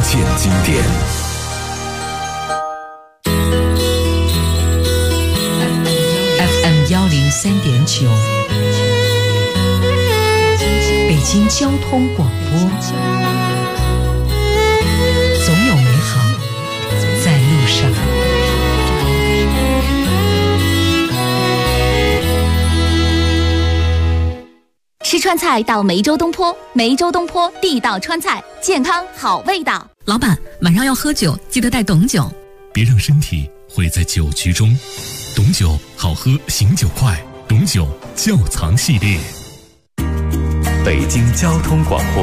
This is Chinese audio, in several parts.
现经典。 FM103.9，北京交通广播，总有美好在路上。 吃川菜到梅州东坡，梅州东坡地道川菜，健康好味道。 老板，晚上要喝酒，记得带董酒。 别让身体毁在酒局中。董酒好喝，醒酒快。董酒窖藏系列。 北京交通广播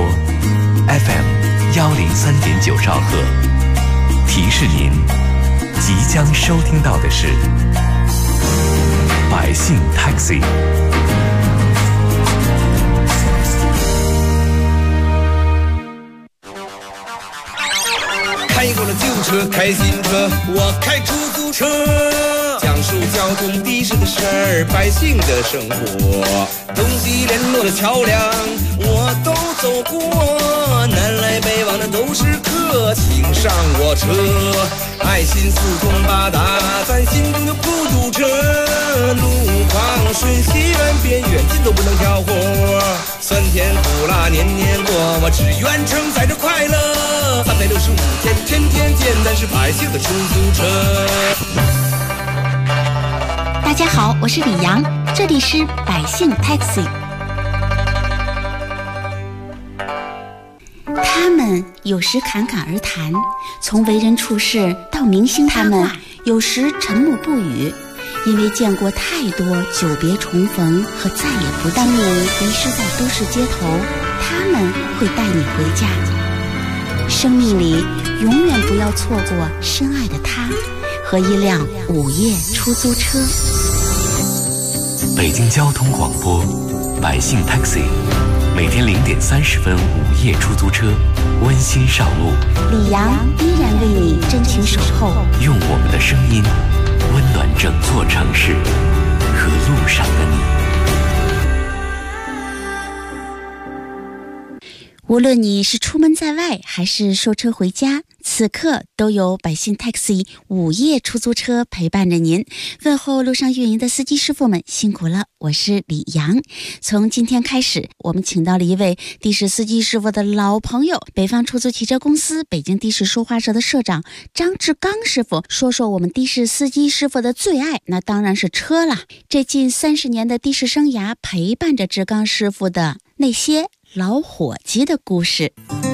FM103.9兆赫。提示您，即将收听到的是百姓 Taxi。 开过了旧车，开新车，我开出租车，讲述交通的士的事儿，百姓的生活，东西联络的桥梁我都走过，南来北往的都是客，请上我车，爱心四通八达，咱心中就不堵车，路况顺西远边远近都不能挑活，酸甜苦辣年年过，我只愿承载着快乐，365天天天见，咱是百姓的出租车。 大家好，我是李阳，这里是百姓 Taxi。 他们有时侃侃而谈，从为人处事到明星他们有时沉默不语，因为见过太多久别重逢和再也不当你迷失在都市街头，他们会带你回家。生命里永远不要错过深爱的他和一辆午夜出租车。 北京交通广播百姓 Taxi， 每天0点30分午夜出租车温馨上路， 李阳依然为你真情守候， 用我们的声音温暖整座城市和路上的你。 无论你是出门在外还是收车回家，此刻都有百姓 Taxi 午夜出租车陪伴着您。问候路上运营的司机师傅们辛苦了，我是李阳。从今天开始，我们请到了一位的士司机师傅的老朋友，北方出租汽车公司北京的士说话社的社长张志刚师傅，说说我们的士司机师傅的最爱，那当然是车了。这近30年的的士生涯，陪伴着志刚师傅的那些老伙计的故事。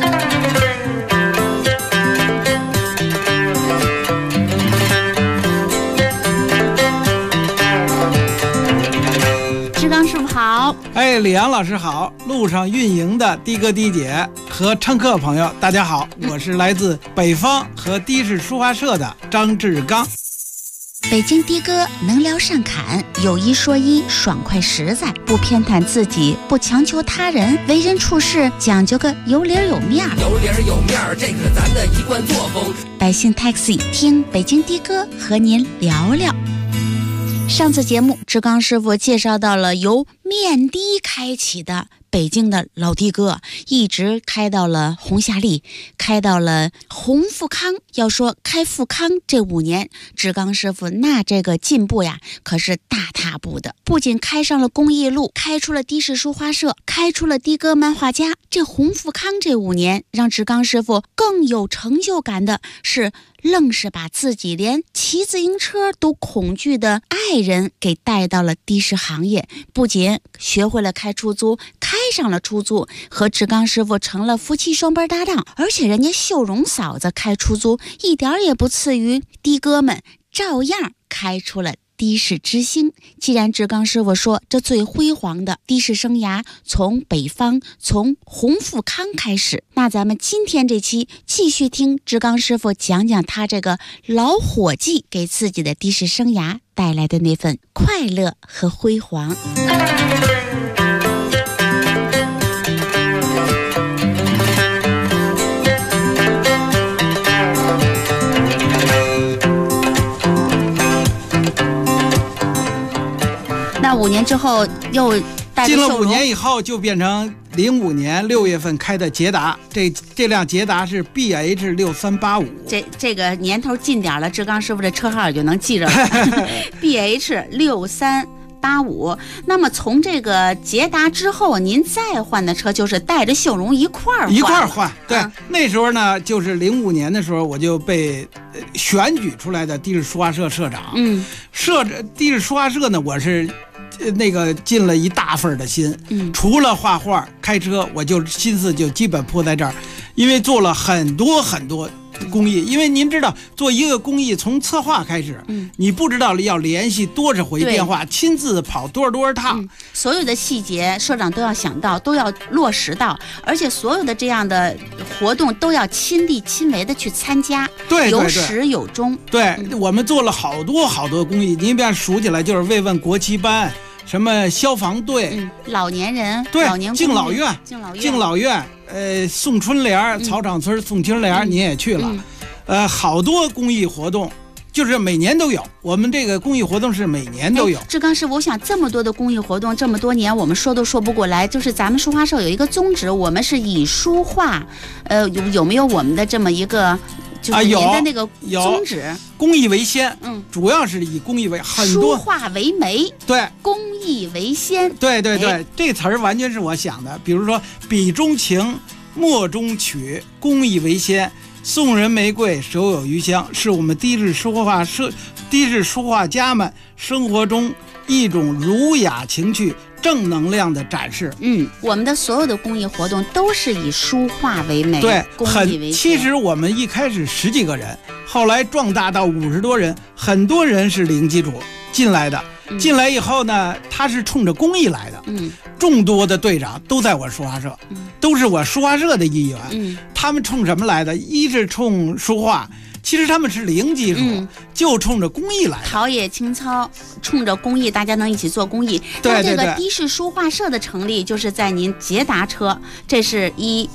志刚师傅好。 李阳老师好，路上运营的的哥的姐和乘客朋友大家好，我是来自北方和的士说话社的张志刚。 北京的哥能聊善侃，有一说一，爽快实在，不偏袒自己，不强求他人，为人处事讲究个有理有面， 有理有面，这可是咱的一贯作风。 百姓 Taxi 听北京的哥和您聊聊。上次节目志刚师傅介绍到了由面的开启的北京的老的哥，一直开到了红夏利，开到了红富康。要说开富康这5年，志刚师傅那这个进步呀可是大踏步的，不仅开上了公益路，开出了的士书画社，开出了的哥漫画家。这红富康这5年让志刚师傅更有成就感的是，愣是把自己连骑自行车都恐惧的爱人给带到了的士行业，不仅学会了开出租，开上了出租，和志刚师傅成了夫妻双班搭档，而且人家秀荣嫂子开出租一点也不次于的哥们，照样开出了的士之星。既然志刚师傅说这最辉煌的的士生涯从北方从红富康开始，那咱们今天这期继续听志刚师傅讲讲他这个老伙计给自己的的士生涯带来的那份快乐和辉煌。那5年之后又带着进了秀荣 5年以后就变成 05年6月份开的捷达，这辆捷达是 BH6385。 这个年头近点了，志刚师傅这车号也就能记着了。BH6385。那么从这个捷达之后，您再换的车就是带着秀荣一块儿换。 对，那时候呢，就是05年的时候，我就被选举出来的的士书画社社长。的士书画社呢，我是尽了一大份的心。除了画画、开车，我就心思就基本扑在这儿，因为做了很多公益。因为您知道，做一个公益从策划开始，你不知道要联系多少回电话，亲自跑多少趟， 所有的细节社长都要想到，都要落实到，而且所有的这样的活动都要亲力亲为的去参加，有始有终。 对，我们做了好多公益，您别数起来，就是慰问国旗班，什么消防队， 老年人， 对， 老年敬老院，送春联，草场村送春联，您也去了，好多公益活动，就是每年都有。我们这个公益活动是每年都有。 志刚师傅，我想这么多的公益活动，这么多年我们说都说不过来。就是咱们书画社有一个宗旨，我们是以书画，有没有我们的这么一个？就是您的那个宗旨， 公益为先，主要是以公益为很多， 书画为媒， 对， 公益为先， 对，这词儿完全是我想的。比如说，笔中情，墨中曲，公益为先，送人玫瑰，手有余香，是我们的士书画家们生活中一种儒雅情趣、正能量的展示。 我们的所有的公益活动都是以书画为媒， 对， 公益为先。 其实我们一开始10几个人，后来壮大到50多人，很多人是零基础进来的。进来以后呢，他是冲着公益来的。众多的队长都在我书画社，都是我书画社的一员。他们冲什么来的？一是冲书画。其实他们是零基础，就冲着公益来的， 陶冶情操，冲着公益，大家能一起做公益。 对， 这个的士书画社的成立，就是在您捷达车，这是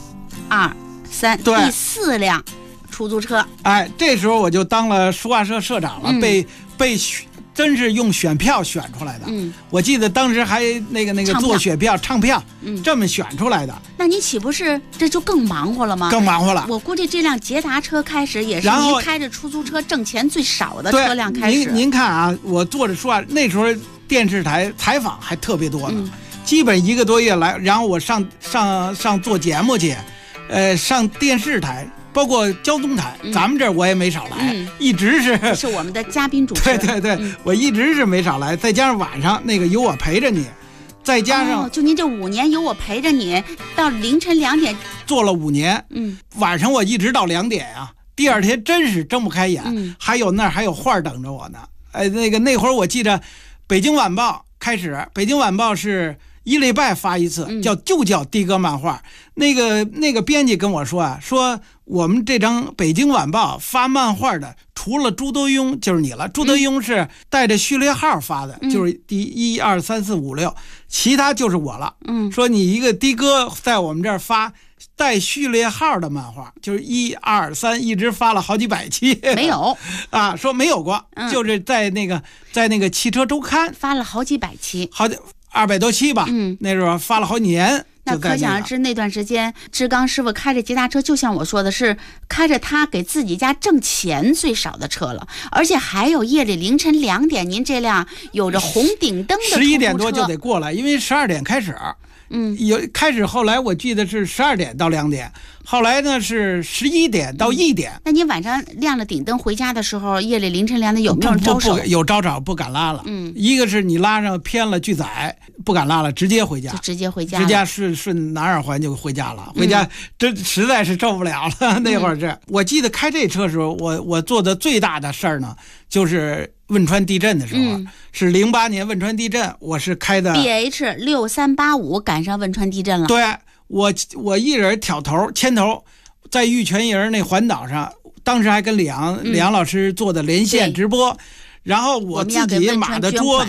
1、2、3第4辆出租车。 这时候我就当了书画社社长了，被真是用选票选出来的。我记得当时还那个做选票唱票，这么选出来的。 那你岂不是这就更忙活了吗？ 更忙活了。 我估计这辆捷达车开始也是您开着出租车挣钱最少的车辆开始。 您看啊，我坐着书画，那时候电视台采访还特别多呢，基本1个多月来，然后我上做节目去，上电视台。包括交通台，咱们这儿我也没少来，一直是我们的嘉宾主持人。 对，我一直是没少来，再加上晚上那个有我陪着你，再加上就您这5年有我陪着你，到凌晨2点做了5年，晚上我一直到2点啊，第二天真是睁不开眼，还有画等着我呢。那会儿我记着，北京晚报开始，北京晚报是1礼拜发一次，就叫的哥漫画。那个编辑跟我说啊，说我们这张北京晚报发漫画的，除了朱德庸就是你了。朱德庸是带着序列号发的，就是第1、2、3、4、5、6，其他就是我了。说你一个的哥在我们这儿发带序列号的漫画，就是1、2、3一直发了好几百期， 没有啊，说没有过，就是在那个汽车周刊发了好几百期， 好几200多期吧。那时候发了好几年。 那可想而知，那段时间志刚师傅开着捷达车，就像我说的，是开着他给自己家挣钱最少的车了，而且还有夜里凌晨2点，您这辆有着红顶灯的出租车 11点多就得过来，因为12点开始。开始后来我记得是12点到2点，后来呢是11点到1点。 那你晚上亮了顶灯回家的时候，夜里凌晨2点有没有人招手？ 有招手，不敢拉了。一个是你拉上偏了拒载，不敢拉了，直接回家， 就直接回家， 直接顺南二环就回家了。回家真实在是受不了了。那会儿我记得开这车的时候，我做的最大的事儿呢，就是汶川地震的时候，是08年汶川地震，我是开的 BH6385，赶上汶川地震了。 对，我一人牵头，在玉泉营那环岛上，当时还跟李阳老师做的连线直播，然后我自己码的桌子，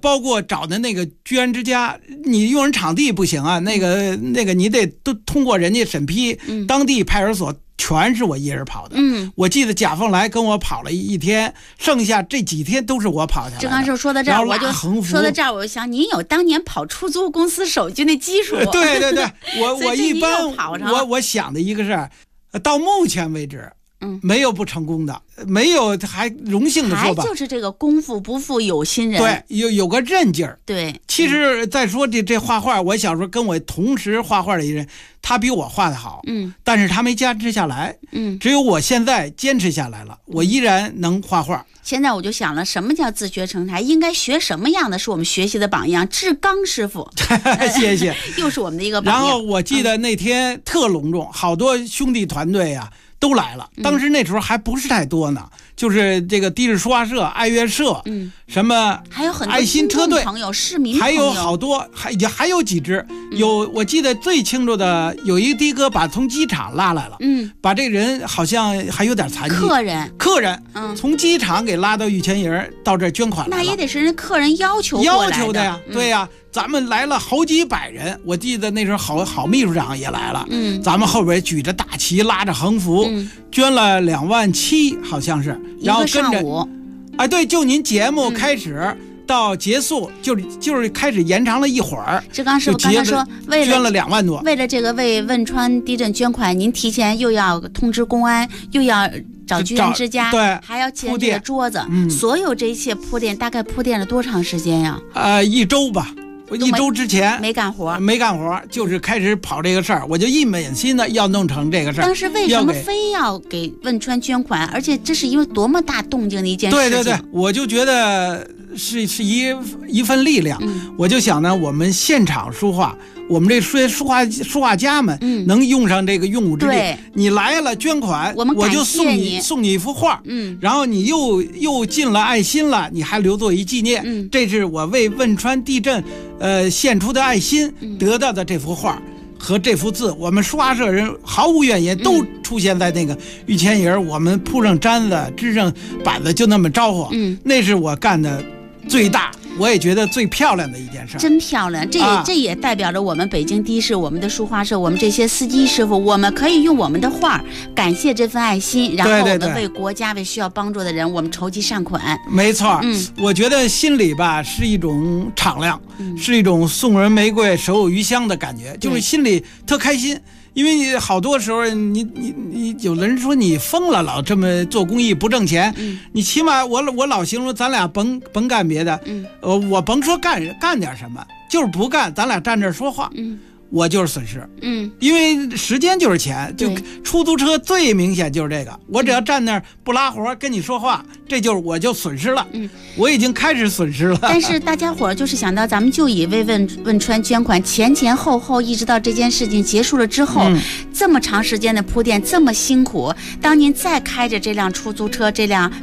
包括找的那个居安之家，你用人场地不行啊，那个你得都通过人家审批，当地派出所全是我一人跑的。我记得贾凤来跟我跑了一天，剩下这几天都是我跑下来的。 这刚是说到这儿，我就说到这儿，我就想您有当年跑出租公司手续那技术。 对，我一般我想的一个事儿，到目前为止。没有不成功的，没有还荣幸的说吧， 还就是这个功夫不负有心人， 对，有个韧劲儿。 对， 其实再说这画画，我小时候跟我同时画画的一人，他比我画的好，但是他没坚持下来，只有我现在坚持下来了，我依然能画画。 现在我就想了，什么叫自学成才？应该学什么样的是我们学习的榜样？志刚师傅， 谢谢， 又是我们的一个榜样。 然后我记得那天特隆重，好多兄弟团队啊。都来了，当时那时候还不是太多呢，就是这个地质书画社、爱乐社，什么还有很多爱心车队朋友、市民朋友， 还有好多，还有几支，我记得最清楚的有一个的哥把从机场拉来了，把这人好像还有点残疾，客人，从机场给拉到玉泉营到这捐款来了， 那也得是人客人要求的呀，对呀。咱们来了好几百人，我记得那时候好秘书长也来了，咱们后边举着大旗，拉着横幅，捐了2.7万，好像是，然后跟着，对，就您节目开始到结束，就是开始延长了一会儿。 志刚师傅刚才说，为了捐了2万多， 为了这个为汶川地震捐款，您提前又要通知公安，又要找居安之家， 对， 还要建这个桌子，所有这一切铺垫，大概铺垫了多长时间呀 ？1周吧。1周之前没干活， 就是开始跑这个事儿，我就一门心的要弄成这个事儿。 当时为什么非要给汶川捐款？而且这是因为多么大动静的一件事情。 对，我就觉得是一份力量。我就想呢，我们现场书画，我们这书画家们能用上这个用武之地。你来了捐款，我就送你一幅画，然后你又尽了爱心了，你还留作一纪念。这是我为汶川地震献出的爱心得到的这幅画和这幅字，我们书画社人毫无怨言，都出现在那个玉泉营，我们铺上毡子，支上板子，就那么招呼。那是我干的最大，我也觉得最漂亮的一件事。 真漂亮，这也代表着我们北京的士，我们的书画社，我们这些司机师傅，我们可以用我们的画感谢这份爱心，然后我们为国家为需要帮助的人，我们筹集善款。 没错，我觉得心里吧是一种敞亮，是一种送人玫瑰手有余香的感觉，就是心里特开心。因为你好多时候你有的人说你疯了，老这么做公益不挣钱，你起码我老形容咱俩甭干别的，我甭说干点什么，就是不干，咱俩站这儿说话，我就是损失，因为时间就是钱，就出租车最明显就是这个，我只要站那儿不拉活跟你说话，我就损失了，我已经开始损失了。 但是大家伙就是想到咱们就以为汶川捐款前后一直到这件事情结束了之后，这么长时间的铺垫，这么辛苦，当您再开着这辆出租车，这辆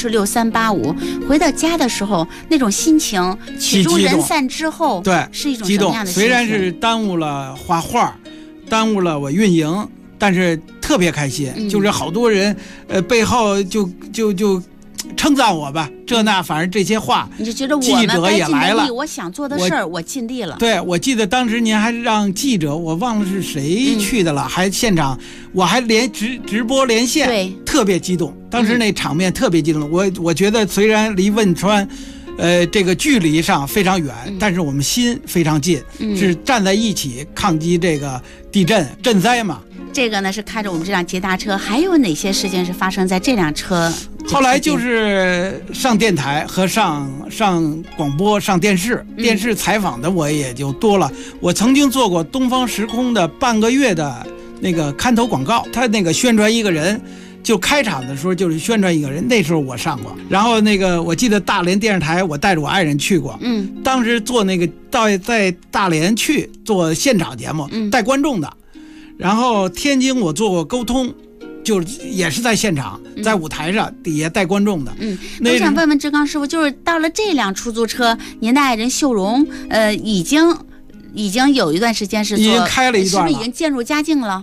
BH6385 回到家的时候，那种心情曲终人散之后， 对， 是一种什么样的心情？ 虽然是耽误了画画，耽误了我运营，但是特别开心，就是好多人背后就称赞我吧，这那反正这些话， 你就觉得我记者也来了， 我想做的事儿我尽力了。 对，我记得当时您还让记者，我忘了是谁去的了，还现场我还直播连线， 对， 特别激动，当时那场面特别激动。我觉得虽然离汶川这个距离上非常远，但是我们心非常近，是站在一起抗击这个震灾嘛。 这个呢是开着我们这辆捷达车，还有哪些事件是发生在这辆车？ 后来就是上电台和上广播、上电视，电视采访的我也就多了。我曾经做过东方时空的半个月的那个看头广告，他那个宣传一个人。就开场的时候就是宣传一个人，那时候我上过，然后那个我记得大连电视台我带着我爱人去过，当时做那个在大连去做现场节目，带观众的，然后天津我做过沟通，就也是在现场，在舞台上底下带观众的。 我想问问志刚师傅，就是到了这辆出租车，您的爱人秀荣，已经有一段时间是做， 已经开了一段了， 是不是已经渐入佳境了？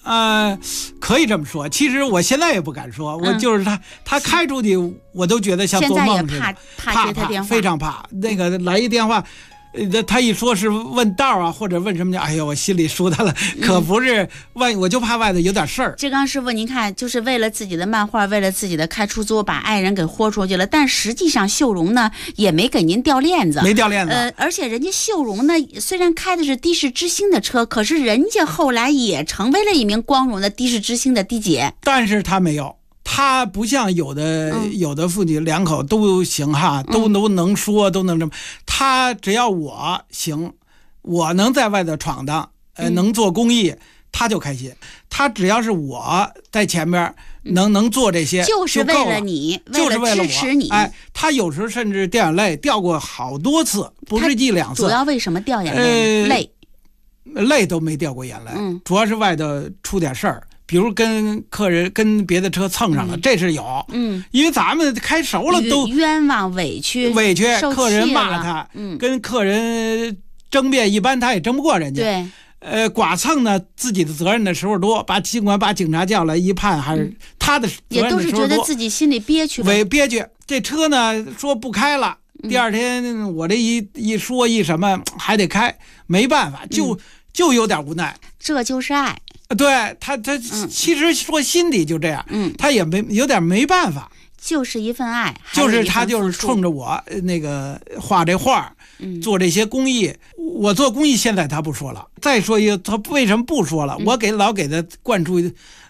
可以这么说。其实我现在也不敢说，我就是他开出去，我都觉得像做梦似的。 现在也怕接他电话， 非常怕。那个来一电话。他一说是问道啊，或者问什么，哎呀，我心里舒坦了。可不是我就怕外头有点事儿。 志刚师傅，您看，就是为了自己的漫画，为了自己的开出租，把爱人给豁出去了。但实际上，秀荣呢也没给您掉链子， 没掉链子。 而且人家秀荣呢，虽然开的是的士之星的车，可是人家后来也成为了一名光荣的的士之星的的姐。 但是他没有。他不像有的父女两口都行哈，都能说，都能这么。他只要我行，我能在外头闯荡，能做公益，他就开心。他只要是我在前边能做这些， 就是为了你， 就是为了支持你。 他有时候甚至掉眼泪，掉过好多次，不是一两次。 主要为什么掉眼泪？ 泪都没掉过眼泪，主要是外头出点事儿。比如跟客人跟别的车蹭上了，这是有，因为咱们开熟了都冤枉委屈， 客人骂他，跟客人争辩，一般他也争不过人家。 对， 剐蹭呢，自己的责任的时候多，尽管把警察叫来一判，还是他的责任的时候多， 也都是觉得自己心里憋屈。 憋屈，这车呢说不开了，第二天我这一说一什么还得开，没办法，就有点无奈。 这就是爱。 对他其实说心底就这样，他也有点没办法， 就是一份爱， 就是他就是冲着我那个画这画，做这些公益。我做公益现在他不说了，再说一个，他为什么不说了？我老给他灌输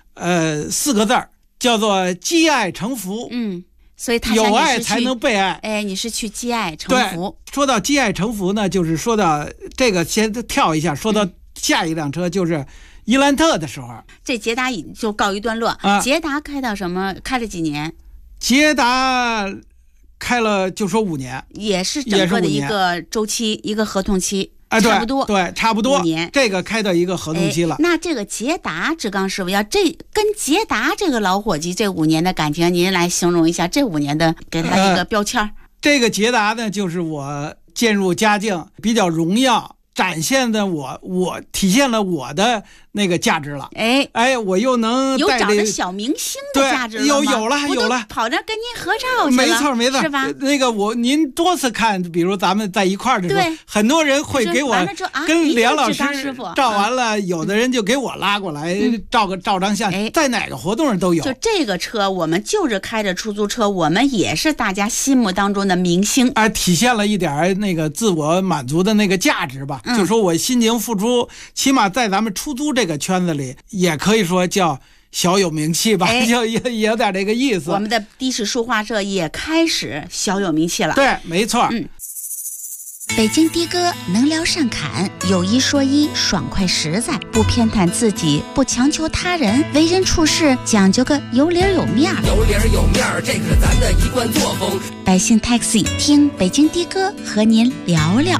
4个字儿，叫做积爱成福。 所以他有爱才能被爱。 哎，你是去积爱成福。 说到积爱成福呢，就是说到这个，先跳一下，说到下一辆车就是伊兰特的时候， 这捷达就告一段落。捷达开到什么？开了几年？ 捷达开了就说5年， 也是整个的一个周期，一个合同期。差不多， 对，差不多 5年， 这个开到一个合同期了。 那这个捷达，志刚师傅跟捷达这个老伙计这5年的感情，您来形容一下这5年的，给他一个标签。 这个捷达呢，就是我渐入佳境，比较荣耀，展现的我体现了我的那个价值了。我又能有找着小明星的价值了吗？ 有了， 跑这跟您合照去了。 没错， 是吧？ 那个您多次看，比如咱们在一块儿的时候，很多人会给我跟梁老师照完了，有的人就给我拉过来照张相，在哪个活动上都有。 就这个车，我们就是开着出租车，我们也是大家心目当中的明星， 体现了一点那个自我满足的那个价值吧。就说我辛勤付出，起码在咱们出租这个圈子里，也可以说叫小有名气吧，就也有点这个意思。 我们的的士书画社也开始小有名气了。 对，没错。 北京的哥能聊善侃，有一说一，爽快实在，不偏袒自己，不强求他人，为人处事讲究个有理有面儿。 有理有面儿，这可是咱的一贯作风。 百姓 Taxi 听北京的哥和您聊聊。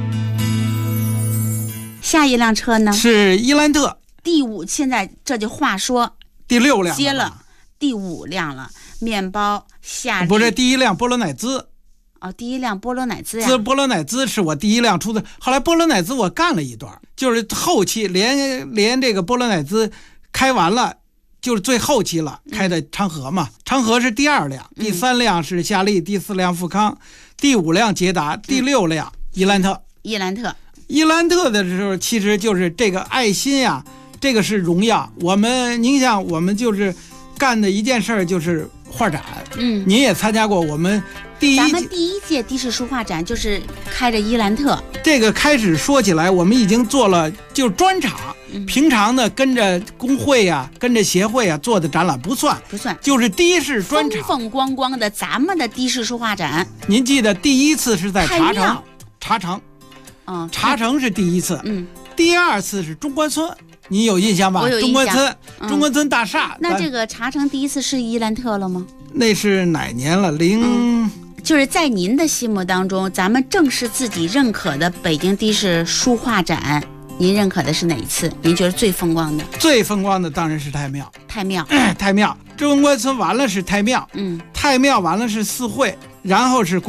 下一辆车呢？ 是伊兰特。 现在这就话说第6辆接了第5辆了。面包夏利不是第1辆波罗乃兹。 第1辆波罗乃兹呀。 波罗乃兹是我第1辆出的，后来波罗乃兹我干了一段，就是后期连这个波罗乃兹开完了，就是最后期了，开的长河嘛。长河是第2辆，第3辆是夏利，第4辆富康，第5辆捷达，第6辆伊兰特。伊兰特的时候，其实就是这个爱心呀，这个是荣耀。您想，我们就是干的一件事就是画展。您也参加过我们咱们第1届的士书画展，就是开着伊兰特。 这个开始说起来，我们已经做了就是专场，平常呢跟着工会呀、跟着协会呀做的展览不算，就是的士专场， 风风光光的咱们的的士书画展。 您记得第1次是在茶城。茶城是第1次，第2次是中关村，你有印象吧？ 我有印象。 中关村大厦。 那这个茶城第1次是伊兰特了吗？ 那是哪年了？ 就是在您的心目当中，咱们正是自己认可的北京的士书画展，您认可的是哪一次？您觉得最风光的？ 最风光的当然是太庙。太庙。中关村完了是太庙，太庙完了是四会，然后是工体。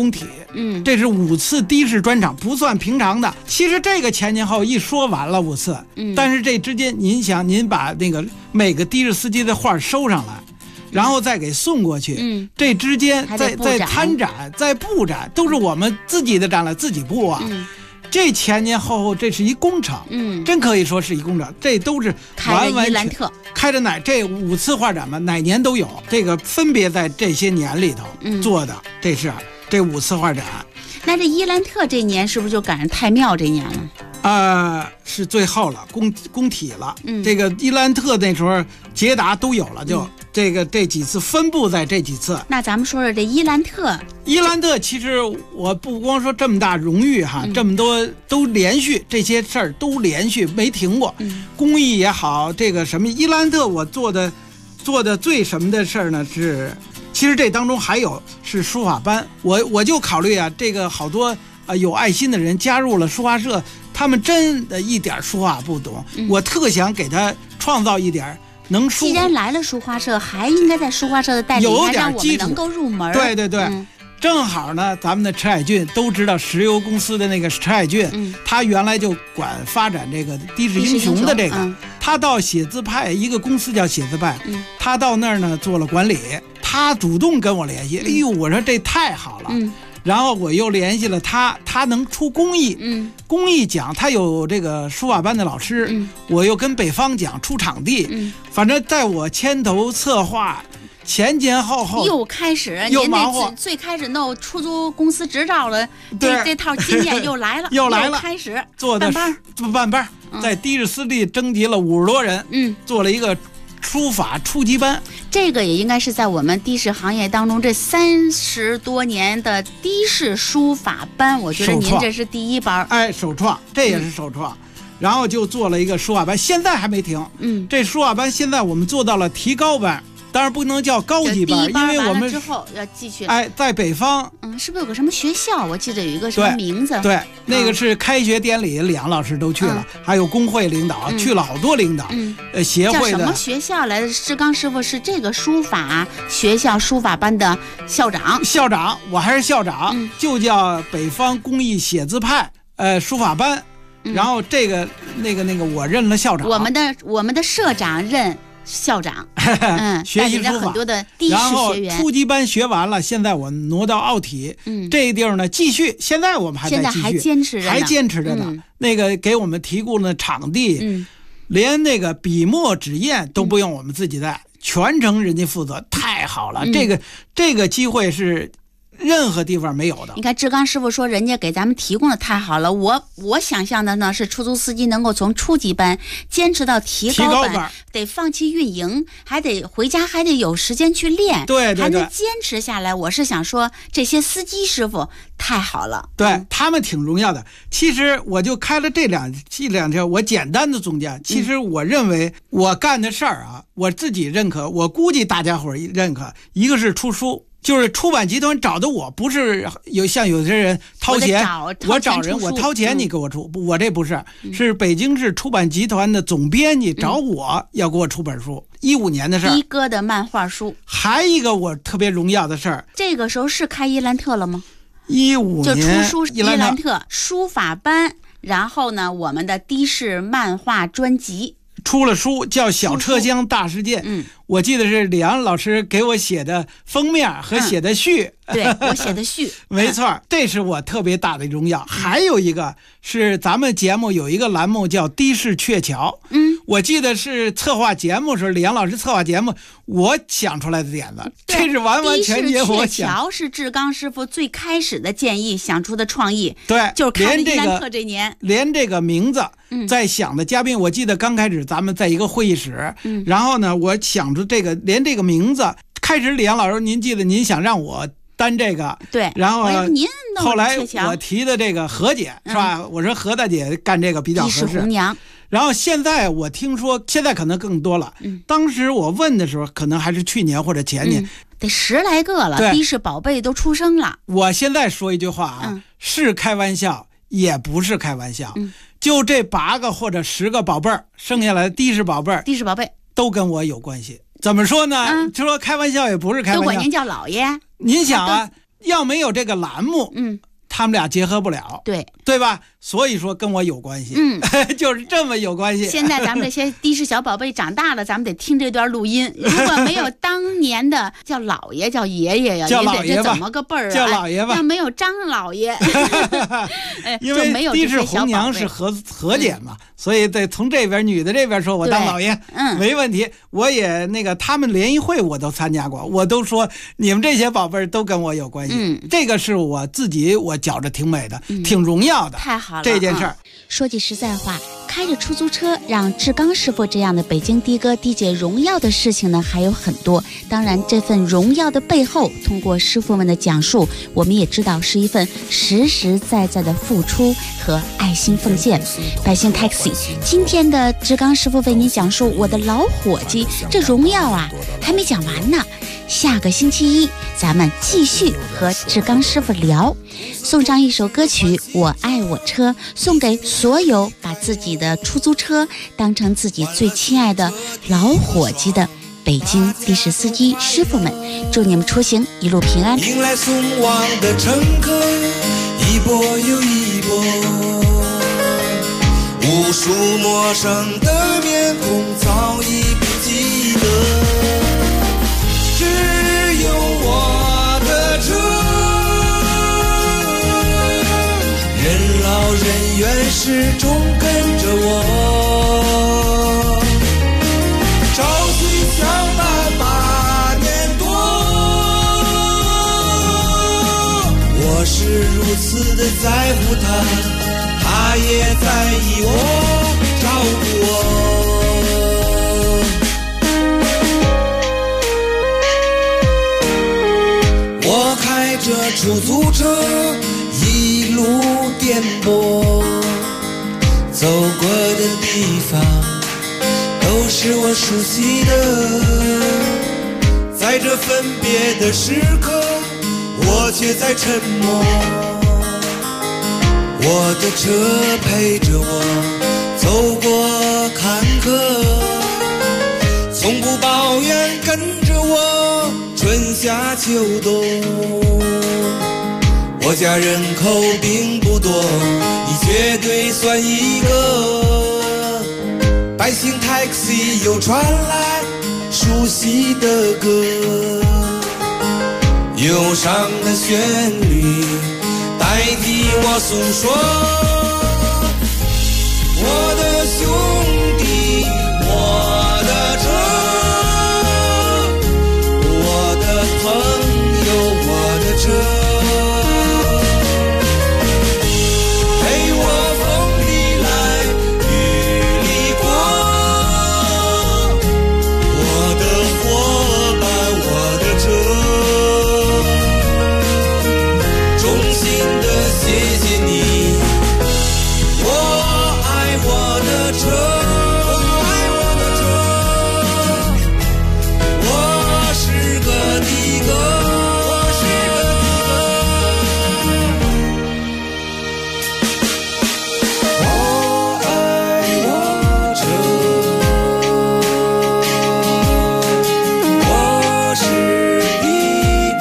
这是5次的士专场，不算平常的。其实这个前前后一说完了5次，但是这之间您想，您把那个每个的士司机的画收上来，然后再给送过去，这之间再参展、再布展，都是我们自己的展览自己布啊。这前前后后，这是一工程，真可以说是一工程。这都是完完全开着这5次画展嘛，哪年都有。这个分别在这些年里头做的，这是这5次画展。 那这伊兰特这年是不是就赶上太庙这年了？ 是最后了，工体了。这个伊兰特那时候捷达都有了，就这几次分布在这几次。 那咱们说说这伊兰特。 伊兰特其实我不光说这么大荣誉哈，这么多都连续，这些事儿都连续没停过。公益也好，这个什么伊兰特我做的最什么的事儿呢是。其实这当中还有是书法班，我就考虑啊，这个好多有爱心的人加入了书画社，他们真的一点书画不懂，我特想给他创造一点能书。 既然来了书画社，还应该在书画社的带领下让我们能够入门。 对对对，正好呢，咱们的迟海俊都知道石油公司的那个迟海俊，他原来就管发展这个的士英雄的这个，他到写字派一个公司叫写字派，他到那儿呢做了管理。他主动跟我联系，哎呦，我说这太好了，然后我又联系了他能出公益，公益奖他有这个书法班的老师，我又跟北方讲出场地，反正在我牵头策划前后又开始，您那最开始弄出租公司执照了，这套经验又来了， 又来了， 开始做的办班，在的士司机征集了50多人，做了一个书法初级班。 这个也应该是在我们的士行业当中这30多年的的士书法班，我觉得您这是第一班， 首创，这也是首创。然后就做了一个书法班，现在还没停。这书法班现在我们做到了提高班，当然不能叫高级班，因为我们之后要继续。 在北方， 是不是有个什么学校？我记得有一个什么名字？ 对，那个是开学典礼，梁老师都去了，还有工会领导去了好多领导，协会的。 叫什么学校来的？志刚师傅是这个书法学校书法班的校长。 校长，我还是校长，就叫北方工艺写字派书法班。然后这个那个我任了校长， 我们的社长任校长， 学习书法很多的的士学员。 然后初级班学完了，现在我挪到奥体，这地儿呢继续，现在我们还在继续，还坚持着呢。那个给我们提供了场地，连那个笔墨纸砚都不用我们自己带，全程人家负责，太好了。这个机会是任何地方没有的。 你看志刚师傅说人家给咱们提供的太好了，我想象的呢是出租司机能够从初级班坚持到提高班，得放弃运营，还得回家，还得有时间去练， 对， 还能坚持下来。我是想说这些司机师傅太好了， 对，他们挺荣耀的。其实我就开了这两条，我简单的总结。其实我认为我干的事儿啊，我自己认可，我估计大家伙认可。一个是出书。就是出版集团找的我，不是像有些人掏钱，我找人，我掏钱你给我出，我这不是，是北京市出版集团的总编辑找我要给我出本书，15年的事儿。 一哥的漫画书。 还一个我特别荣耀的事儿， 这个时候是开伊兰特了吗 ？15年就出书伊兰特书法班，然后呢，我们的的士漫画专辑。 出了书叫《小车厢大世界》，我记得是李阳老师给我写的封面和写的序， 对，我写的序， 没错，这是我特别大的荣耀。还有一个是咱们节目有一个栏目叫的士鹊桥，我记得是策划节目时李阳老师策划节目我想出来的点子，这是完完全全我想。的士鹊桥是志刚师傅最开始的建议，想出的创意， 对， 就是开了伊兰特这年， 连这个名字在想的嘉宾，我记得刚开始咱们在一个会议室，然后呢，我想出连这个名字，开始李阳老师您记得您想让我担这个， 对， 然后后来我提的这个何姐是吧？我说何大姐干这个比较合适。 的士红娘。 然后现在我听说，现在可能更多了。当时我问的时候，可能还是去年或者前年， 得10来个了，的士宝贝都出生了。 我现在说一句话啊，是开玩笑，也不是开玩笑。就这8个或者10个宝贝儿，生下来的的士宝贝儿，都跟我有关系。怎么说呢？就说开玩笑也不是开玩笑， 都管您叫老爷。 您想啊， 要没有这个栏目，他们俩结合不了，对吧？所以说跟我有关系，就是这么有关系。 现在咱们这些的士小宝贝长大了，咱们得听这段录音。如果没有当年的叫老爷叫爷爷呀， 叫老爷吧， 这怎么个辈儿啊？ 叫老爷吧。 要没有张老爷， 因为的士红娘是和解嘛，所以得从这边女的这边说，我当老爷，没问题。我也他们联谊会我都参加过，我都说你们这些宝贝都跟我有关系。这个是我自己我觉着挺美的，挺荣耀的。 太好了， 这件事儿。 说句实在话，开着出租车让志刚师傅这样的北京的哥缔结荣耀的事情呢还有很多。当然这份荣耀的背后，通过师傅们的讲述，我们也知道是一份实实在在的付出和爱心奉献。百姓 Taxi 今天的志刚师傅为您讲述我的老伙计，这荣耀啊还没讲完呢。下个星期一咱们继续和志刚师傅聊，送上一首歌曲《我爱我车》，送给所有把自己的出租车当成自己最亲爱的老伙计的北京的士司机师傅们，祝你们出行一路平安。 迎来送往的乘客一波又一波，无数陌生的面孔早已不记得，只有我的车，任劳任怨始终跟着我，找寻相伴8年多，我是如此的在乎他，他也在意我，照顾我。我开着出租车一路颠簸，走过的地方都是我熟悉的，在这分别的时刻，我却在沉默。我的车陪着我走过坎坷，从不抱怨，跟着我春夏秋冬。我家人口并不多，你绝对算一个。百姓 Taxi 又传来熟悉的歌，忧伤的旋律代替我诉说，我的兄弟，我的车，我的朋友，我的车，陪我风里来雨里过，我的伙伴，我的车，衷心的谢谢你，我爱我的车，我爱我的车，我是个的哥，我是个的哥，我爱我车，我是的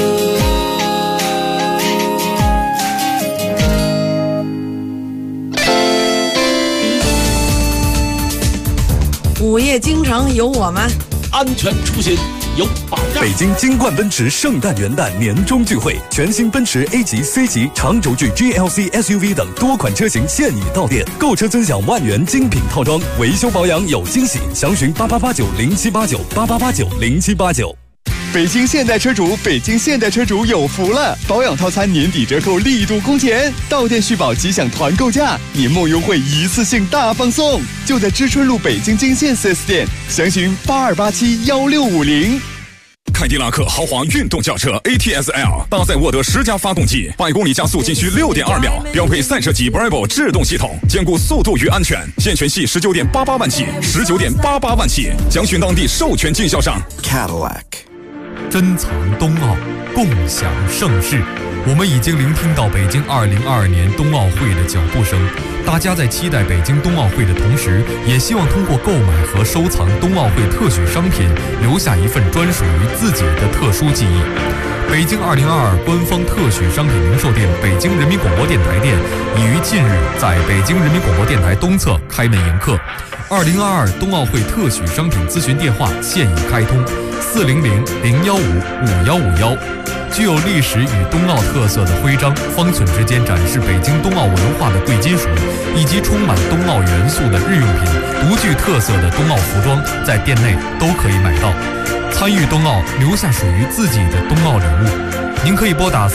哥。午夜京城有我们， 安全出行有保障。 北京金冠奔驰圣诞元旦年终聚会，全新奔驰 A 级、C 级、长轴距 GLC SUV 等多款车型现已到店，购车尊享万元精品套装，维修保养有惊喜，详询8889078988890789。 北京现代车主，北京现代车主有福了！保养套餐年底折扣力度空前，到店续保即享团购价，年末优惠一次性大放送，就在知春路北京金线 4S 店，详询82871650。 凯迪拉克豪华运动轿车 ATS-L 搭载沃德10加发动机，100公里加速仅需6.2秒，标配赛车级 Bravo 制动系统，兼顾速度与安全。现权系19.88万起，19.88万起，详询当地授权经销商。 珍藏冬奥，共享盛世。 我们已经聆听到北京2022年冬奥会的脚步声，大家在期待北京冬奥会的同时，也希望通过购买和收藏冬奥会特许商品，留下一份专属于自己的特殊记忆。北京2022官方特许商品零售店北京人民广播电台店已于近日在北京人民广播电台东侧开门迎客。2022冬奥会特许商品咨询电话现已开通，400-015-5151。具有历史与冬奥特色的徽章，方寸之间展示北京冬奥文化的贵金属，以及充满冬奥元素的日用品、独具特色的冬奥服装，在店内都可以买到。参与冬奥，留下属于自己的冬奥礼物。您可以拨打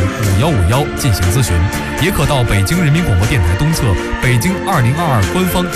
400-015-5151进行咨询，也可到北京人民广播电台东侧北京2022官方